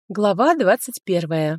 Глава 21.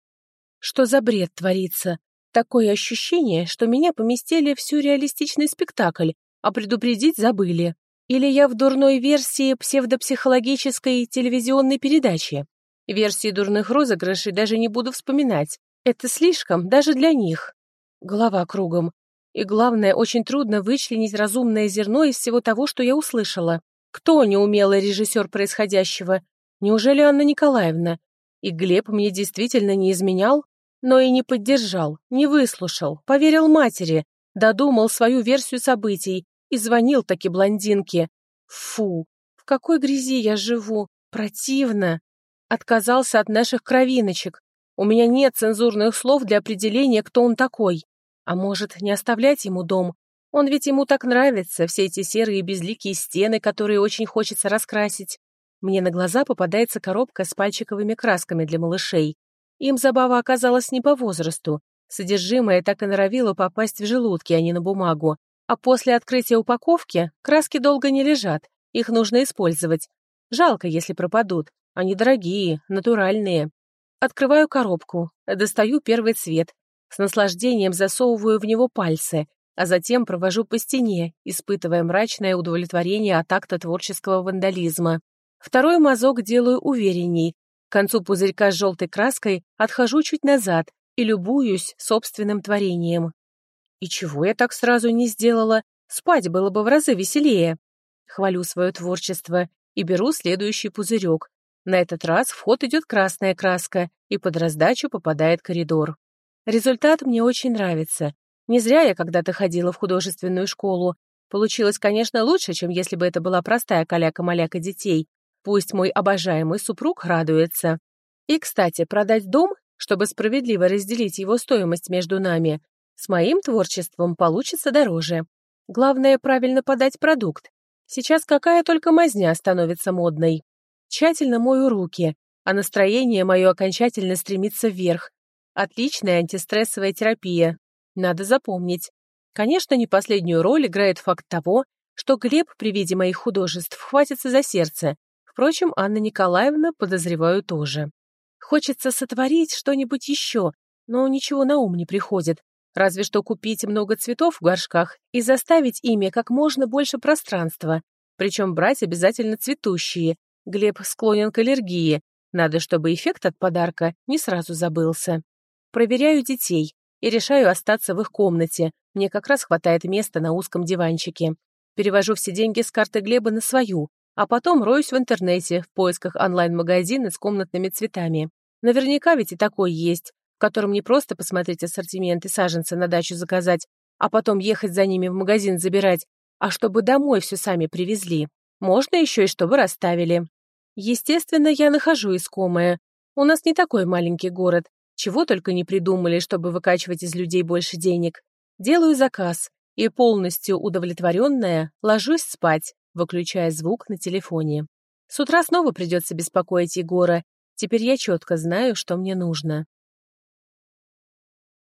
Что за бред творится? Такое ощущение, что меня поместили в сюрреалистичный спектакль, а предупредить забыли. Или я в дурной версии псевдопсихологической телевизионной передачи. Версии дурных розыгрышей даже не буду вспоминать. Это слишком даже для них. Голова кругом. И главное, очень трудно вычленить разумное зерно из всего того, что я услышала. Кто неумелый режиссер происходящего? Неужели Анна Николаевна? И Глеб мне действительно не изменял, но и не поддержал, не выслушал, поверил матери, додумал свою версию событий и звонил таки блондинке. Фу, в какой грязи я живу, противно. Отказался от наших кровиночек. У меня нет цензурных слов для определения, кто он такой. А может, не оставлять ему дом? Он ведь ему так нравится, все эти серые безликие стены, которые очень хочется раскрасить. Мне на глаза попадается коробка с пальчиковыми красками для малышей. Им забава оказалась не по возрасту. Содержимое так и норовило попасть в желудки, а не на бумагу. А после открытия упаковки краски долго не лежат, их нужно использовать. Жалко, если пропадут. Они дорогие, натуральные. Открываю коробку, достаю первый цвет. С наслаждением засовываю в него пальцы, а затем провожу по стене, испытывая мрачное удовлетворение от акта творческого вандализма. Второй мазок делаю уверенней. К концу пузырька с желтой краской отхожу чуть назад и любуюсь собственным творением. И чего я так сразу не сделала? Спать было бы в разы веселее. Хвалю свое творчество и беру следующий пузырек. На этот раз в ход идет красная краска, и под раздачу попадает коридор. Результат мне очень нравится. Не зря я когда-то ходила в художественную школу. Получилось, конечно, лучше, чем если бы это была простая каляка-маляка детей. Пусть мой обожаемый супруг радуется. И, кстати, продать дом, чтобы справедливо разделить его стоимость между нами, с моим творчеством получится дороже. Главное, правильно подать продукт. Сейчас какая только мазня становится модной. Тщательно мою руки, а настроение мое окончательно стремится вверх. Отличная антистрессовая терапия. Надо запомнить. Конечно, не последнюю роль играет факт того, что Глеб при виде моих художеств хватится за сердце. Впрочем, Анна Николаевна, подозреваю, тоже. Хочется сотворить что-нибудь еще, но ничего на ум не приходит. Разве что купить много цветов в горшках и заставить ими как можно больше пространства. Причем брать обязательно цветущие. Глеб склонен к аллергии. Надо, чтобы эффект от подарка не сразу забылся. Проверяю детей и решаю остаться в их комнате. Мне как раз хватает места на узком диванчике. Перевожу все деньги с карты Глеба на свою, а потом роюсь в интернете в поисках онлайн-магазина с комнатными цветами. Наверняка ведь и такой есть, в котором не просто посмотреть ассортимент и саженцы на дачу заказать, а потом ехать за ними в магазин забирать, а чтобы домой все сами привезли. Можно еще и чтобы расставили. Естественно, я нахожу искомое. У нас не такой маленький город. Чего только не придумали, чтобы выкачивать из людей больше денег. Делаю заказ и, полностью удовлетворенная, ложусь спать, выключая звук на телефоне. С утра снова придется беспокоить Егора. Теперь я четко знаю, что мне нужно.